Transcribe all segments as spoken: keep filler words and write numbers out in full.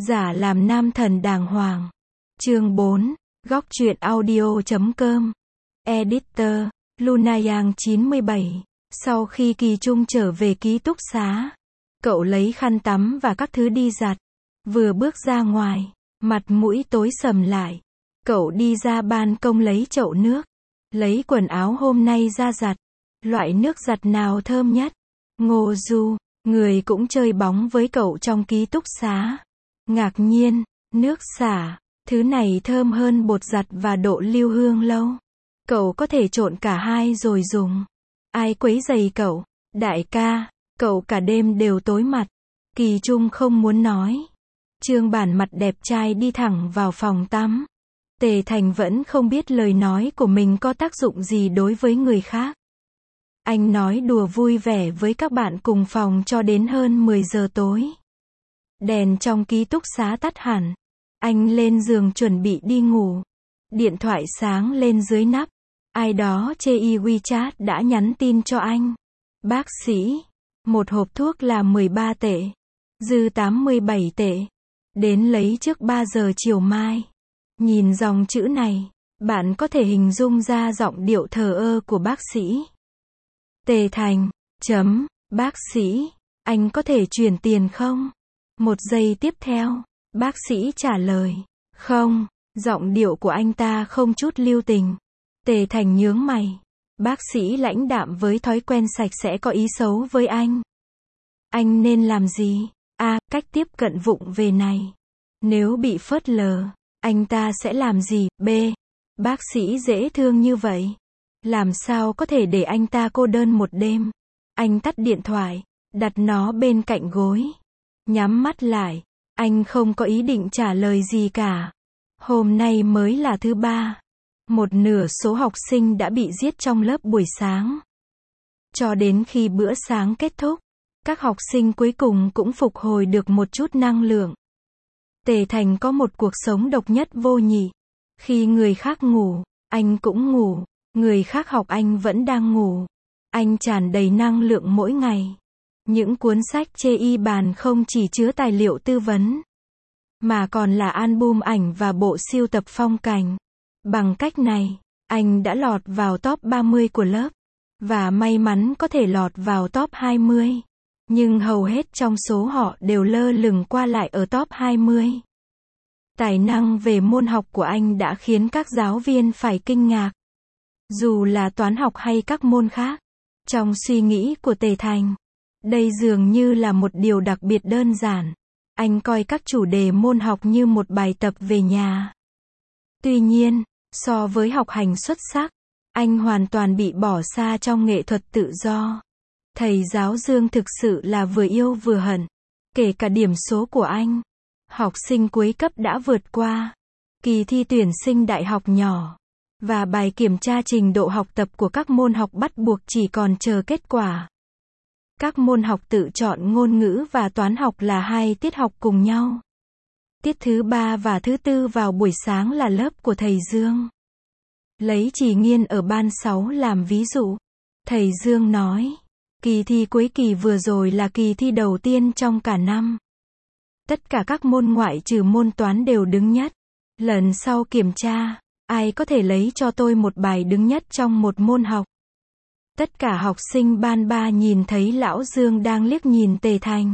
Giả làm nam thần đàng hoàng. Chương bốn. Góc truyện audio chấm com. Editor, Lunayang chín mươi bảy. Sau khi Kỳ Trung trở về ký túc xá, cậu lấy khăn tắm và các thứ đi giặt. Vừa bước ra ngoài, mặt mũi tối sầm lại. Cậu đi ra ban công lấy chậu nước, lấy quần áo hôm nay ra giặt. Loại nước giặt nào thơm nhất? Ngô Du, người cũng chơi bóng với cậu trong ký túc xá, ngạc nhiên, nước xả, thứ này thơm hơn bột giặt và độ lưu hương lâu. Cậu có thể trộn cả hai rồi dùng. Ai quấy rầy cậu? Đại ca, cậu cả đêm đều tối mặt. Kỳ Trung không muốn nói. Trương Bản mặt đẹp trai đi thẳng vào phòng tắm. Tề Thành vẫn không biết lời nói của mình có tác dụng gì đối với người khác. Anh nói đùa vui vẻ với các bạn cùng phòng cho đến hơn mười giờ tối. Đèn trong ký túc xá tắt hẳn. Anh lên giường chuẩn bị đi ngủ. Điện thoại sáng lên dưới nắp. Ai đó trên WeChat đã nhắn tin cho anh. Bác sĩ, một hộp thuốc là mười ba tệ. Dư tám mươi bảy tệ. Đến lấy trước ba giờ chiều mai. Nhìn dòng chữ này, bạn có thể hình dung ra giọng điệu thờ ơ của bác sĩ. Tề Thành, chấm, bác sĩ, anh có thể chuyển tiền không? Một giây tiếp theo, bác sĩ trả lời, không, giọng điệu của anh ta không chút lưu tình. Tề Thành nhướng mày, bác sĩ lãnh đạm với thói quen sạch sẽ có ý xấu với anh. Anh nên làm gì? A. Cách tiếp cận vụng về này. Nếu bị phớt lờ, anh ta sẽ làm gì? B. Bác sĩ dễ thương như vậy, làm sao có thể để anh ta cô đơn một đêm? Anh tắt điện thoại, đặt nó bên cạnh gối, nhắm mắt lại. Anh không có ý định trả lời gì cả. Hôm nay mới là thứ ba. Một nửa số học sinh đã bị giết trong lớp buổi sáng. Cho đến khi bữa sáng kết thúc, các học sinh cuối cùng cũng phục hồi được một chút năng lượng. Tề Thành có một cuộc sống độc nhất vô nhị. Khi người khác ngủ, anh cũng ngủ. Người khác học anh vẫn đang ngủ. Anh tràn đầy năng lượng mỗi ngày. Những cuốn sách trên y bàn không chỉ chứa tài liệu tư vấn, mà còn là album ảnh và bộ sưu tập phong cảnh. Bằng cách này, anh đã lọt vào top ba mươi của lớp, và may mắn có thể lọt vào top hai mươi. Nhưng hầu hết trong số họ đều lơ lửng qua lại ở top hai mươi. Tài năng về môn học của anh đã khiến các giáo viên phải kinh ngạc. Dù là toán học hay các môn khác, trong suy nghĩ của Tề Thành, đây dường như là một điều đặc biệt đơn giản. Anh coi các chủ đề môn học như một bài tập về nhà. Tuy nhiên, so với học hành xuất sắc, anh hoàn toàn bị bỏ xa trong nghệ thuật tự do. Thầy giáo Dương thực sự là vừa yêu vừa hận. Kể cả điểm số của anh, học sinh cuối cấp đã vượt qua kỳ thi tuyển sinh đại học nhỏ, và bài kiểm tra trình độ học tập của các môn học bắt buộc chỉ còn chờ kết quả. Các môn học tự chọn ngôn ngữ và toán học là hai tiết học cùng nhau. Tiết thứ ba và thứ tư vào buổi sáng là lớp của thầy Dương. Lấy Trì Nghiên ở ban sáu làm ví dụ. Thầy Dương nói, kỳ thi cuối kỳ vừa rồi là kỳ thi đầu tiên trong cả năm. Tất cả các môn ngoại trừ môn toán đều đứng nhất. Lần sau kiểm tra, ai có thể lấy cho tôi một bài đứng nhất trong một môn học? Tất cả học sinh ban ba nhìn thấy Lão Dương đang liếc nhìn Tề Thành.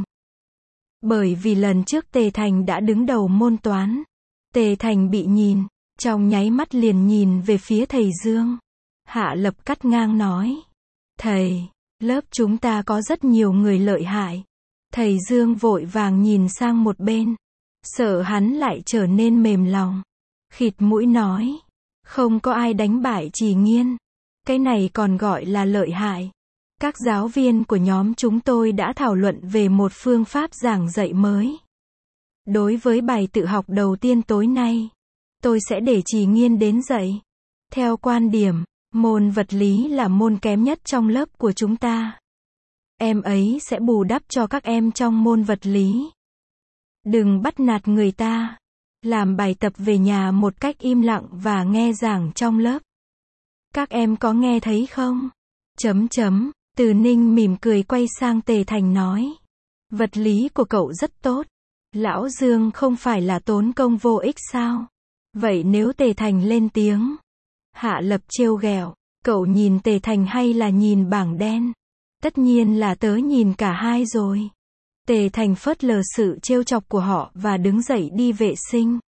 Bởi vì lần trước Tề Thành đã đứng đầu môn toán. Tề Thành bị nhìn, trong nháy mắt liền nhìn về phía thầy Dương. Hạ Lập cắt ngang nói, thầy, lớp chúng ta có rất nhiều người lợi hại. Thầy Dương vội vàng nhìn sang một bên, sợ hắn lại trở nên mềm lòng. Khịt mũi nói, không có ai đánh bại Trì Nghiên. Cái này còn gọi là lợi hại. Các giáo viên của nhóm chúng tôi đã thảo luận về một phương pháp giảng dạy mới. Đối với bài tự học đầu tiên tối nay, tôi sẽ để Trì Nghiên đến dạy. Theo quan điểm, môn vật lý là môn kém nhất trong lớp của chúng ta. Em ấy sẽ bù đắp cho các em trong môn vật lý. Đừng bắt nạt người ta. Làm bài tập về nhà một cách im lặng và nghe giảng trong lớp. Các em có nghe thấy không? Chấm chấm, Từ Ninh mỉm cười quay sang Tề Thành nói. Vật lý của cậu rất tốt. Lão Dương không phải là tốn công vô ích sao? Vậy nếu Tề Thành lên tiếng, Hạ Lập trêu ghẹo, cậu nhìn Tề Thành hay là nhìn bảng đen? Tất nhiên là tớ nhìn cả hai rồi. Tề Thành phớt lờ sự trêu chọc của họ và đứng dậy đi vệ sinh.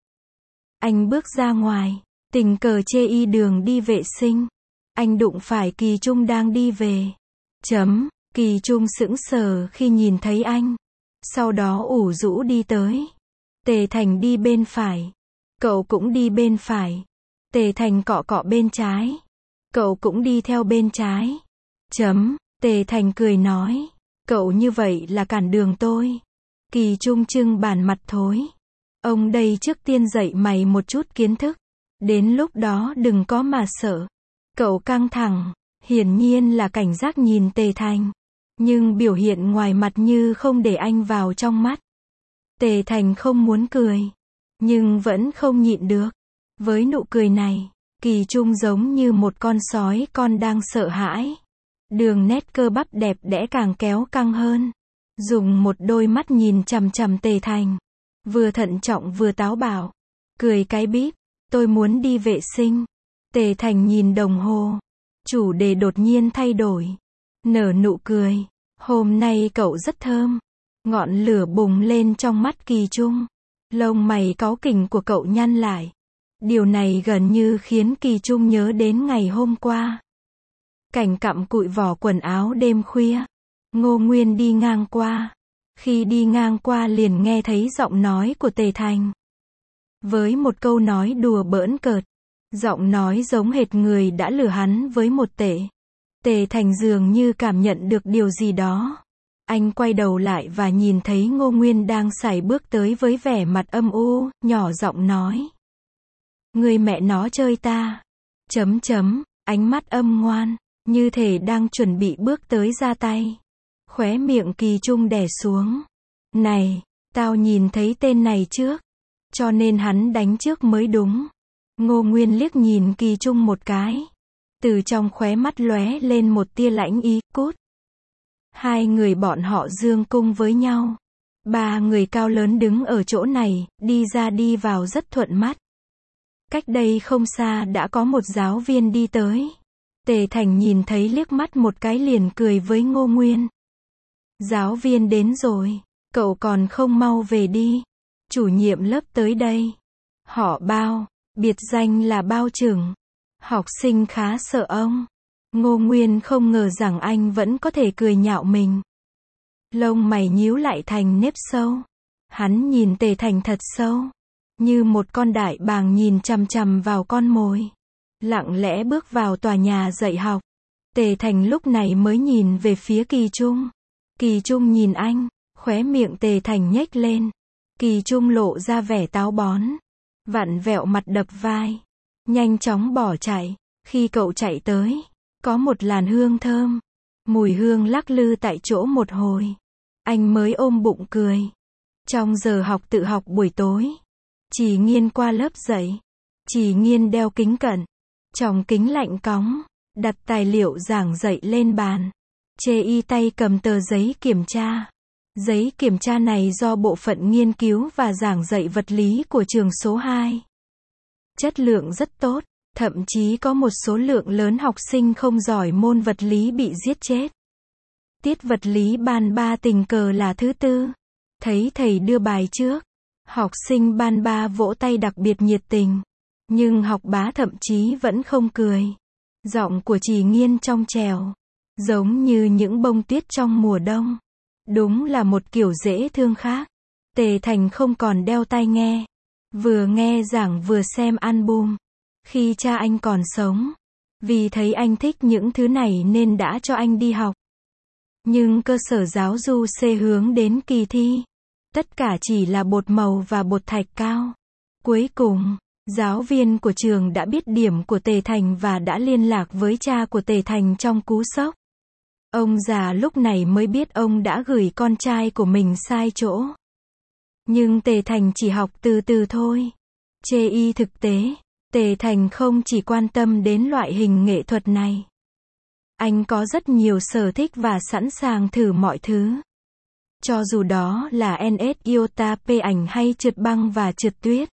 Anh bước ra ngoài, tình cờ chê y đường đi vệ sinh. Anh đụng phải Kỳ Trung đang đi về. Chấm, Kỳ Trung sững sờ khi nhìn thấy anh. Sau đó ủ rũ đi tới. Tề Thành đi bên phải. Cậu cũng đi bên phải. Tề Thành cọ cọ bên trái. Cậu cũng đi theo bên trái. Chấm, Tề Thành cười nói. Cậu như vậy là cản đường tôi. Kỳ Trung trưng bản mặt thối. Ông đây trước tiên dạy mày một chút kiến thức. Đến lúc đó đừng có mà sợ. Cậu căng thẳng, hiển nhiên là cảnh giác nhìn Tề Thành. Nhưng biểu hiện ngoài mặt như không để anh vào trong mắt. Tề Thành không muốn cười. Nhưng vẫn không nhịn được. Với nụ cười này, Kỳ Trung giống như một con sói con đang sợ hãi. Đường nét cơ bắp đẹp đẽ càng kéo căng hơn. Dùng một đôi mắt nhìn chằm chằm Tề Thành. Vừa thận trọng vừa táo bạo. Cười cái bíp, tôi muốn đi vệ sinh. Tề Thành nhìn đồng hồ. Chủ đề đột nhiên thay đổi. Nở nụ cười. Hôm nay cậu rất thơm. Ngọn lửa bùng lên trong mắt Kỳ Trung. Lông mày cáu kỉnh của cậu nhăn lại. Điều này gần như khiến Kỳ Trung nhớ đến ngày hôm qua. Cảnh cặm cụi vỏ quần áo đêm khuya. Ngô Nguyên đi ngang qua. Khi đi ngang qua liền nghe thấy giọng nói của Tề Thành. Với một câu nói đùa bỡn cợt. Giọng nói giống hệt người đã lừa hắn với một tệ. Tề Thành dường như cảm nhận được điều gì đó. Anh quay đầu lại và nhìn thấy Ngô Nguyên đang sải bước tới với vẻ mặt âm u, nhỏ giọng nói. Người mẹ nó chơi ta. Chấm chấm, ánh mắt âm ngoan, như thể đang chuẩn bị bước tới ra tay. Khóe miệng Kỳ Trung đè xuống. Này, tao nhìn thấy tên này trước. Cho nên hắn đánh trước mới đúng. Ngô Nguyên liếc nhìn Kỳ Trung một cái. Từ trong khóe mắt lóe lên một tia lãnh ý, cút. Hai người bọn họ dương cung với nhau. Ba người cao lớn đứng ở chỗ này, đi ra đi vào rất thuận mắt. Cách đây không xa đã có một giáo viên đi tới. Tề Thành nhìn thấy liếc mắt một cái liền cười với Ngô Nguyên. Giáo viên đến rồi, cậu còn không mau về đi. Chủ nhiệm lớp tới đây. Họ Bao, biệt danh là Bao trưởng. Học sinh khá sợ ông. Ngô Nguyên không ngờ rằng anh vẫn có thể cười nhạo mình. Lông mày nhíu lại thành nếp sâu. Hắn nhìn Tề Thành thật sâu. Như một con đại bàng nhìn chằm chằm vào con mồi. Lặng lẽ bước vào tòa nhà dạy học. Tề Thành lúc này mới nhìn về phía Kỳ Trung. Kỳ Trung nhìn anh, khóe miệng Tề Thành nhếch lên. Kỳ Trung lộ ra vẻ táo bón. Vặn vẹo mặt đập vai. Nhanh chóng bỏ chạy. Khi cậu chạy tới, có một làn hương thơm. Mùi hương lắc lư tại chỗ một hồi. Anh mới ôm bụng cười. Trong giờ học tự học buổi tối, Chỉ Nghiên qua lớp dạy. Chỉ Nghiên đeo kính cận. Trong kính lạnh cóng, đặt tài liệu giảng dạy lên bàn. Chê y tay cầm tờ giấy kiểm tra. Giấy kiểm tra này do Bộ phận Nghiên cứu và Giảng dạy vật lý của trường số hai. Chất lượng rất tốt, thậm chí có một số lượng lớn học sinh không giỏi môn vật lý bị giết chết. Tiết vật lý ban ba tình cờ là thứ tư. Thấy thầy đưa bài trước, học sinh ban ba vỗ tay đặc biệt nhiệt tình. Nhưng học bá thậm chí vẫn không cười. Giọng của Chỉ Nghiên trong trẻo, giống như những bông tuyết trong mùa đông. Đúng là một kiểu dễ thương khác. Tề Thành không còn đeo tai nghe. Vừa nghe giảng vừa xem album. Khi cha anh còn sống. Vì thấy anh thích những thứ này nên đã cho anh đi học. Nhưng cơ sở giáo dục C hướng đến kỳ thi. Tất cả chỉ là bột màu và bột thạch cao. Cuối cùng, giáo viên của trường đã biết điểm của Tề Thành và đã liên lạc với cha của Tề Thành trong cú sốc. Ông già lúc này mới biết ông đã gửi con trai của mình sai chỗ. Nhưng Tề Thành chỉ học từ từ thôi. Chê y thực tế, Tề Thành không chỉ quan tâm đến loại hình nghệ thuật này. Anh có rất nhiều sở thích và sẵn sàng thử mọi thứ. Cho dù đó là en ét Iota P ảnh hay trượt băng và trượt tuyết.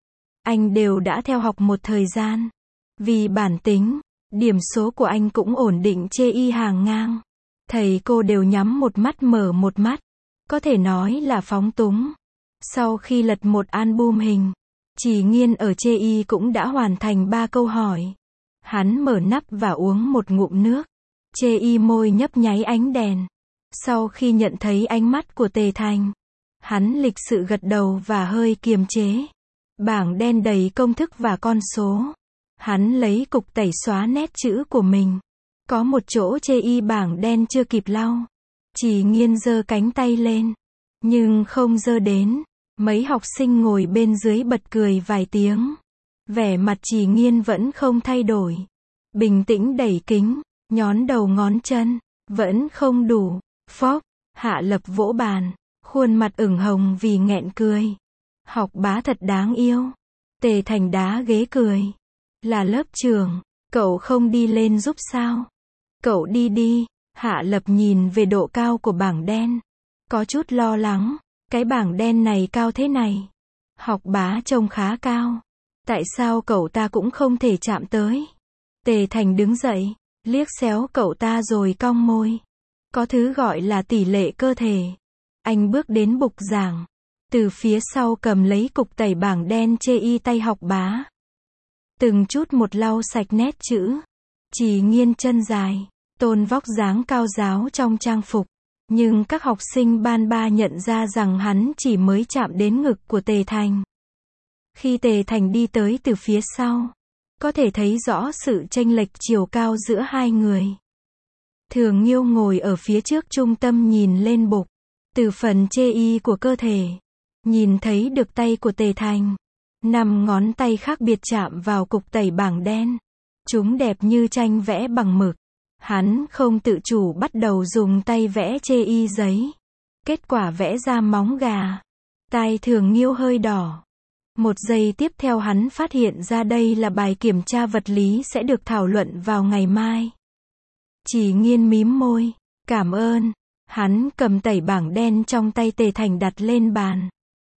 Anh đều đã theo học một thời gian. Vì bản tính, điểm số của anh cũng ổn định chê y hàng ngang. Thầy cô đều nhắm một mắt mở một mắt. Có thể nói là phóng túng. Sau khi lật một album hình, Chỉ Nghiên ở chê y cũng đã hoàn thành ba câu hỏi. Hắn mở nắp và uống một ngụm nước. Chê y môi nhấp nháy ánh đèn. Sau khi nhận thấy ánh mắt của Tề Thành, hắn lịch sự gật đầu và hơi kiềm chế. Bảng đen đầy công thức và con số. Hắn lấy cục tẩy xóa nét chữ của mình. Có một chỗ chê y bảng đen chưa kịp lau. Chỉ Nghiên giơ cánh tay lên. Nhưng không giơ đến. Mấy học sinh ngồi bên dưới bật cười vài tiếng. Vẻ mặt Chỉ Nghiên vẫn không thay đổi. Bình tĩnh đẩy kính, nhón đầu ngón chân. Vẫn không đủ. Phốc, Hạ Lập vỗ bàn. Khuôn mặt ửng hồng vì nghẹn cười. Học bá thật đáng yêu. Tề Thành đá ghế cười. Là lớp trưởng, cậu không đi lên giúp sao? Cậu đi đi. Hạ Lập nhìn về độ cao của bảng đen. Có chút lo lắng. Cái bảng đen này cao thế này. Học bá trông khá cao. Tại sao cậu ta cũng không thể chạm tới? Tề Thành đứng dậy, liếc xéo cậu ta rồi cong môi. Có thứ gọi là tỷ lệ cơ thể. Anh bước đến bục giảng. Từ phía sau cầm lấy cục tẩy bảng đen chê y tay học bá. Từng chút một lau sạch nét chữ. Chỉ Nghiên chân dài, tôn vóc dáng cao giáo trong trang phục. Nhưng các học sinh ban ba nhận ra rằng hắn chỉ mới chạm đến ngực của Tề Thành. Khi Tề Thành đi tới từ phía sau, có thể thấy rõ sự chênh lệch chiều cao giữa hai người. Thường Nghiêu ngồi ở phía trước trung tâm nhìn lên bục. Từ phần chê y của cơ thể, nhìn thấy được tay của Tề Thành. Năm ngón tay khác biệt chạm vào cục tẩy bảng đen. Chúng đẹp như tranh vẽ bằng mực. Hắn không tự chủ bắt đầu dùng tay vẽ chê y giấy. Kết quả vẽ ra móng gà. Tai Thường Nghiêu hơi đỏ. Một giây tiếp theo hắn phát hiện ra đây là bài kiểm tra vật lý sẽ được thảo luận vào ngày mai. Chỉ Nghiên mím môi. Cảm ơn. Hắn cầm tẩy bảng đen trong tay Tề Thành đặt lên bàn.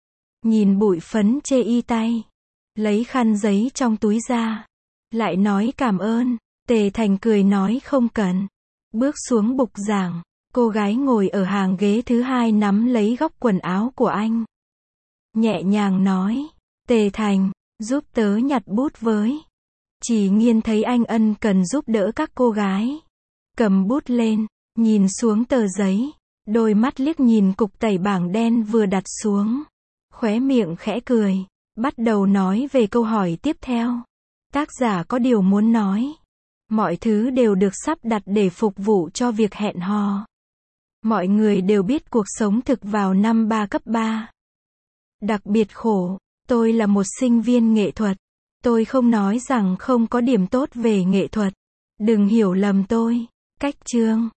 Nhìn bụi phấn chê y tay. Lấy khăn giấy trong túi ra. Lại nói cảm ơn. Tề Thành cười nói không cần. Bước xuống bục giảng. Cô gái ngồi ở hàng ghế thứ hai nắm lấy góc quần áo của anh. Nhẹ nhàng nói. Tề Thành, giúp tớ nhặt bút với. Chỉ Nghiên thấy anh ân cần giúp đỡ các cô gái. Cầm bút lên, nhìn xuống tờ giấy. Đôi mắt liếc nhìn cục tẩy bảng đen vừa đặt xuống. Khóe miệng khẽ cười. Bắt đầu nói về câu hỏi tiếp theo. Tác giả có điều muốn nói. Mọi thứ đều được sắp đặt để phục vụ cho việc hẹn hò. Mọi người đều biết cuộc sống thực vào năm ba cấp ba. Đặc biệt khổ. Tôi là một sinh viên nghệ thuật. Tôi không nói rằng không có điểm tốt về nghệ thuật. Đừng hiểu lầm tôi. Cách chương.